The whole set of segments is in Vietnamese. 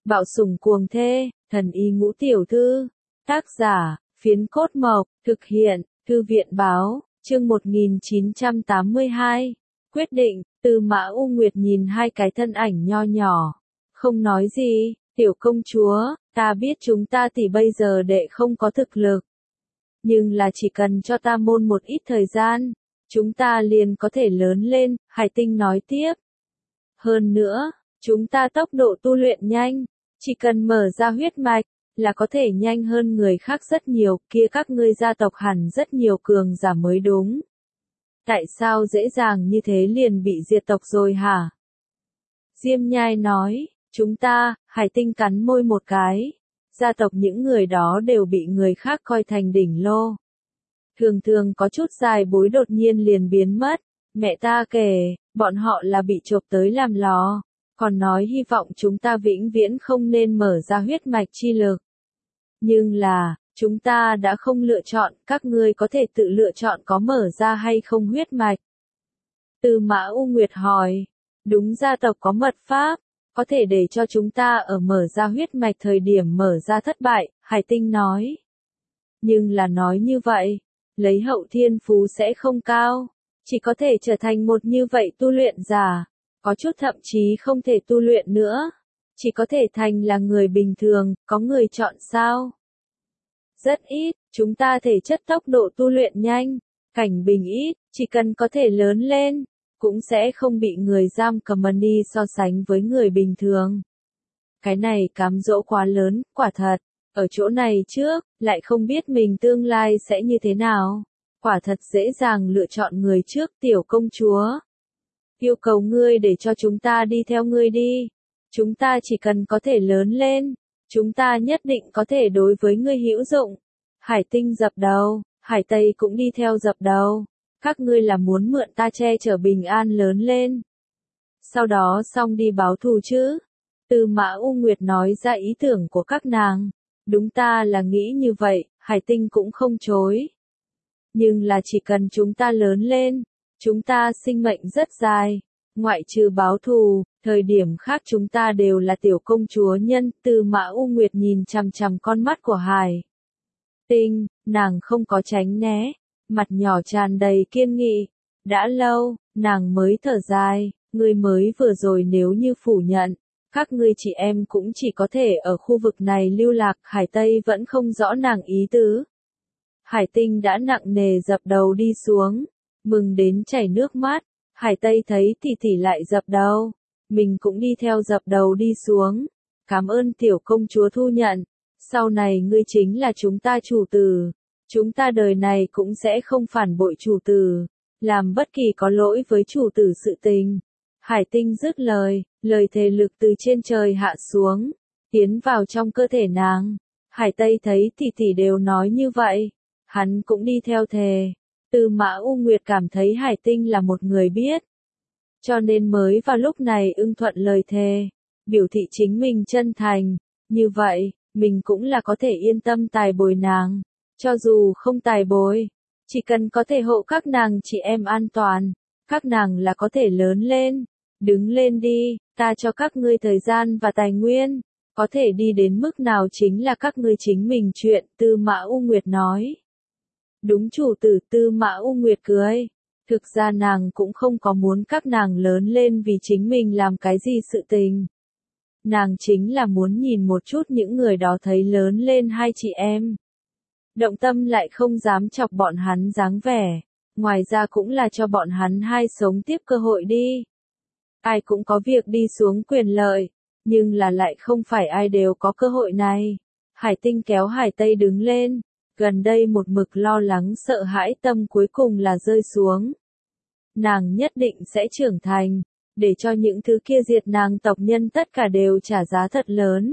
Bạo sủng cuồng thê, thần y ngũ tiểu thư. Tác giả, Phiến Cốt Mộc, thực hiện, Thư viện báo, chương 1982. Quyết định, Tư Mã U Nguyệt nhìn hai cái thân ảnh nho nhỏ. Không nói gì, tiểu công chúa, ta biết chúng ta thì bây giờ đệ không có thực lực. Nhưng là chỉ cần cho ta môn một ít thời gian, chúng ta liền có thể lớn lên, Hải Tinh nói tiếp. Hơn nữa, chúng ta tốc độ tu luyện nhanh, chỉ cần mở ra huyết mạch, là có thể nhanh hơn người khác rất nhiều, kia các ngươi gia tộc hẳn rất nhiều cường giả mới đúng. Tại sao dễ dàng như thế liền bị diệt tộc rồi hả? Diêm Nhai nói, chúng ta, Hải Tinh cắn môi một cái, gia tộc những người đó đều bị người khác coi thành đỉnh lô. Thường thường có chút dài bối đột nhiên liền biến mất, mẹ ta kể, bọn họ là bị chộp tới làm lò, còn nói hy vọng chúng ta vĩnh viễn không nên mở ra huyết mạch chi lực. Nhưng là, chúng ta đã không lựa chọn, các ngươi có thể tự lựa chọn có mở ra hay không huyết mạch. Tư Mã U Nguyệt hỏi, đúng gia tộc có mật pháp, có thể để cho chúng ta ở mở ra huyết mạch thời điểm mở ra thất bại, Hải Tinh nói. Nhưng là nói như vậy, lấy hậu thiên phú sẽ không cao, chỉ có thể trở thành một như vậy tu luyện giả, có chút thậm chí không thể tu luyện nữa, chỉ có thể thành là người bình thường, có người chọn sao? Rất ít, chúng ta thể chất tốc độ tu luyện nhanh, cảnh bình ít, chỉ cần có thể lớn lên, cũng sẽ không bị người giam cầm đi so sánh với người bình thường. Cái này cám dỗ quá lớn, quả thật, ở chỗ này trước, lại không biết mình tương lai sẽ như thế nào. Quả thật dễ dàng lựa chọn người trước, tiểu công chúa. Yêu cầu ngươi để cho chúng ta đi theo ngươi đi. Chúng ta chỉ cần có thể lớn lên, chúng ta nhất định có thể đối với ngươi hữu dụng. Hải Tinh dập đầu, Hải Tây cũng đi theo dập đầu. Các ngươi là muốn mượn ta che chở bình an lớn lên. Sau đó xong đi báo thù chứ. Tư Mã U Nguyệt nói ra ý tưởng của các nàng. Đúng ta là nghĩ như vậy, Hải Tinh cũng không chối. Nhưng là chỉ cần chúng ta lớn lên, chúng ta sinh mệnh rất dài. Ngoại trừ báo thù, thời điểm khác chúng ta đều là tiểu công chúa nhân. Tư Mã U Nguyệt nhìn chằm chằm con mắt của Hải Tinh, nàng không có tránh né, mặt nhỏ tràn đầy kiên nghị. Đã lâu, nàng mới thở dài, ngươi mới vừa rồi nếu như phủ nhận, các ngươi chị em cũng chỉ có thể ở khu vực này lưu lạc. Hải Tây vẫn không rõ nàng ý tứ. Hải Tinh đã nặng nề dập đầu đi xuống, mừng đến chảy nước mắt. Hải Tây thấy tỷ tỷ lại dập đầu, mình cũng đi theo dập đầu đi xuống. Cảm ơn tiểu công chúa thu nhận, sau này ngươi chính là chúng ta chủ tử. Chúng ta đời này cũng sẽ không phản bội chủ tử, làm bất kỳ có lỗi với chủ tử sự tình. Hải Tinh dứt lời, lời thề lực từ trên trời hạ xuống, tiến vào trong cơ thể nàng. Hải Tây thấy tỷ tỷ đều nói như vậy, hắn cũng đi theo thề. Tư Mã U Nguyệt cảm thấy Hải Tinh là một người biết, cho nên mới vào lúc này ưng thuận lời thề, biểu thị chính mình chân thành. Như vậy, mình cũng là có thể yên tâm tài bồi nàng. Cho dù không tài bồi, chỉ cần có thể hộ các nàng chị em an toàn, các nàng là có thể lớn lên. Đứng lên đi, ta cho các ngươi thời gian và tài nguyên, có thể đi đến mức nào chính là các ngươi chính mình chuyện. Tư Mã U Nguyệt nói. Đúng chủ tử. Tư Mã U Nguyệt cười. Thực ra nàng cũng không có muốn các nàng lớn lên vì chính mình làm cái gì sự tình. Nàng chính là muốn nhìn một chút những người đó thấy lớn lên hai chị em. Động tâm lại không dám chọc bọn hắn dáng vẻ. Ngoài ra cũng là cho bọn hắn hai sống tiếp cơ hội đi. Ai cũng có việc đi xuống quyền lợi, nhưng là lại không phải ai đều có cơ hội này. Hải Tinh kéo Hải Tây đứng lên, gần đây một mực lo lắng sợ hãi tâm cuối cùng là rơi xuống. Nàng nhất định sẽ trưởng thành, để cho những thứ kia diệt nàng tộc nhân tất cả đều trả giá thật lớn.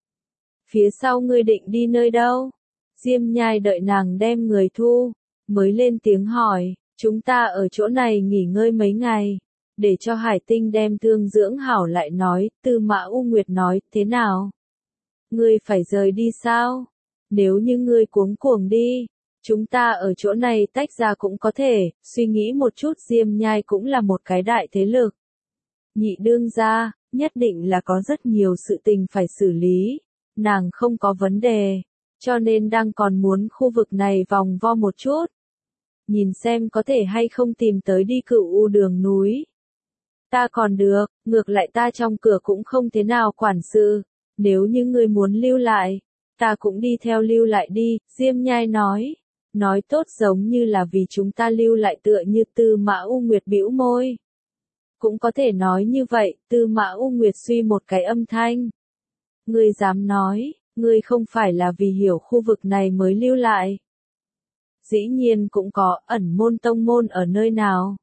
Phía sau ngươi định đi nơi đâu? Diêm Nhai đợi nàng đem người thu, mới lên tiếng hỏi, chúng ta ở chỗ này nghỉ ngơi mấy ngày, để cho Hải Tinh đem thương dưỡng hảo lại nói. Tư Mã U Nguyệt nói, thế nào? Ngươi phải rời đi sao? Nếu như ngươi cuống cuồng đi, chúng ta ở chỗ này tách ra cũng có thể. Suy nghĩ một chút, Diêm Nhai cũng là một cái đại thế lực. Nhị đương gia, Nhất định là có rất nhiều sự tình phải xử lý. Nàng không có vấn đề, cho nên đang còn muốn khu vực này vòng vo một chút. Nhìn xem có thể hay không tìm tới đi Cửu U đường núi. Ta còn được, ngược lại ta trong cửa cũng không thế nào quản sự. Nếu như ngươi muốn lưu lại, ta cũng đi theo lưu lại đi, Diêm Nhai nói. Nói tốt giống như là vì chúng ta lưu lại tựa như Tư Mã U Nguyệt bĩu môi. Cũng có thể nói như vậy, Tư Mã U Nguyệt suy một cái âm thanh. Ngươi dám nói, ngươi không phải là vì hiểu khu vực này mới lưu lại. Dĩ nhiên cũng có ẩn môn tông môn ở nơi nào.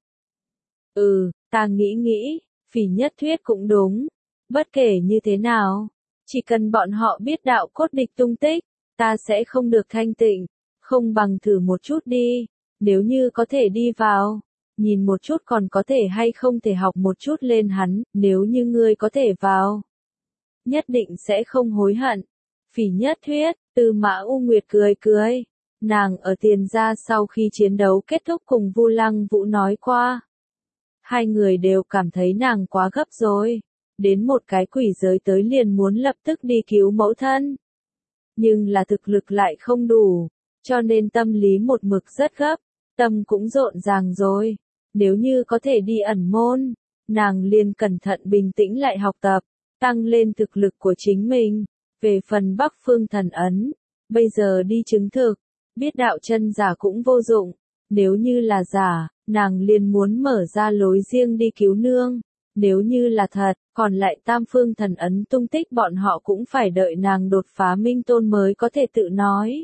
Ta nghĩ, Phỉ Nhất thuyết cũng đúng. Bất kể như thế nào, chỉ cần bọn họ biết đạo cốt địch tung tích, ta sẽ không được thanh tịnh. Không bằng thử một chút đi, nếu như có thể đi vào, nhìn một chút còn có thể hay không thể học một chút lên hắn, nếu như ngươi có thể vào. Nhất định sẽ không hối hận. Phỉ Nhất thuyết, Tư Mã U Nguyệt cười. Nàng ở Tiền Gia sau khi chiến đấu kết thúc cùng Vu Lăng Vũ nói qua. Hai người đều cảm thấy nàng quá gấp rồi. Đến một cái quỷ giới tới liền muốn lập tức đi cứu mẫu thân. Nhưng là thực lực lại không đủ, cho nên tâm lý một mực rất gấp, tâm cũng rộn ràng rồi. Nếu như có thể đi ẩn môn, nàng liền cẩn thận bình tĩnh lại học tập, tăng lên thực lực của chính mình. Về phần Bắc Phương Thần Ấn, bây giờ đi chứng thực, biết đạo chân giả cũng vô dụng. Nếu như là giả, nàng liền muốn mở ra lối riêng đi cứu nương. Nếu như là thật, còn lại Tam Phương Thần Ấn tung tích bọn họ cũng phải đợi nàng đột phá minh tôn mới có thể tự nói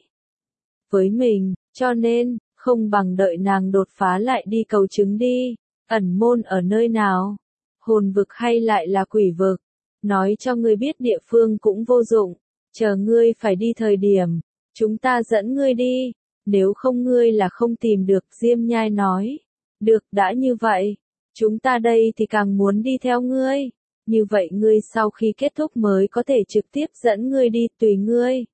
với mình, cho nên, không bằng đợi nàng đột phá lại đi cầu chứng đi. Ẩn môn ở nơi nào? Hồn vực hay lại là quỷ vực? Nói cho ngươi biết địa phương cũng vô dụng, chờ ngươi phải đi thời điểm, chúng ta dẫn ngươi đi, nếu không ngươi là không tìm được, Diêm Nhai nói. Được, đã như vậy, chúng ta đây thì càng muốn đi theo ngươi, như vậy ngươi sau khi kết thúc mới có thể trực tiếp dẫn ngươi đi, tùy ngươi.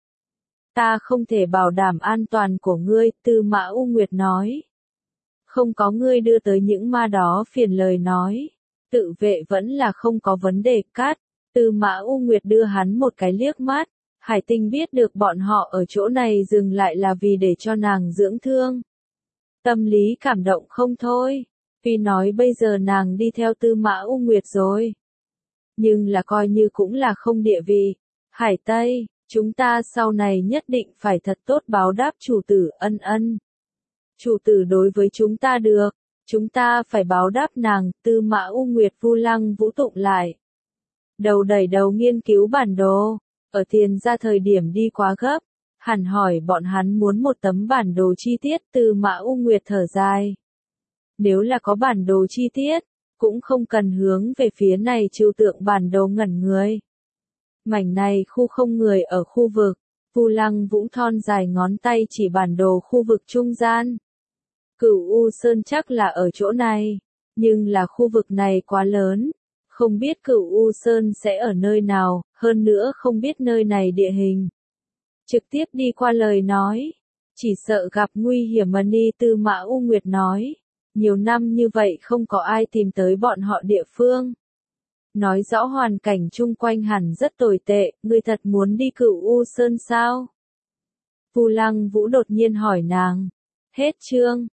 Ta không thể bảo đảm an toàn của ngươi, Tư Mã U Nguyệt nói. Không có ngươi đưa tới những ma đó phiền lời nói. Tự vệ vẫn là không có vấn đề, cát. Tư Mã U Nguyệt đưa hắn một cái liếc mắt. Hải Tinh biết được bọn họ ở chỗ này dừng lại là vì để cho nàng dưỡng thương. Tâm lý cảm động không thôi. Vì nói bây giờ nàng đi theo Tư Mã U Nguyệt rồi. Nhưng là coi như cũng là không địa vị. Hải Tây, chúng ta sau này nhất định phải thật tốt báo đáp chủ tử ân ân. Chủ tử đối với chúng ta được, chúng ta phải báo đáp nàng, Tư Mã U Nguyệt Vu Lăng Vũ tụng lại. Đầu đẩy đầu nghiên cứu bản đồ, ở Tiền Gia thời điểm đi quá gấp, hẳn hỏi bọn hắn muốn một tấm bản đồ chi tiết, Tư Mã U Nguyệt thở dài. Nếu là có bản đồ chi tiết, cũng không cần hướng về phía này trừu tượng bản đồ ngẩn người. Mảnh này khu không người ở khu vực, Vu Lăng Vũ thon dài ngón tay chỉ bản đồ khu vực trung gian. Cửu U Sơn chắc là ở chỗ này, nhưng là khu vực này quá lớn, không biết Cửu U Sơn sẽ ở nơi nào, hơn nữa không biết nơi này địa hình. Trực tiếp đi qua lời nói, chỉ sợ gặp nguy hiểm mà ni, Tư Mã U Nguyệt nói. Nhiều năm như vậy không có ai tìm tới bọn họ địa phương. Nói rõ hoàn cảnh chung quanh hẳn rất tồi tệ, ngươi thật muốn đi Cửu U Sơn sao? Vu Lăng Vũ đột nhiên hỏi nàng. Hết chương.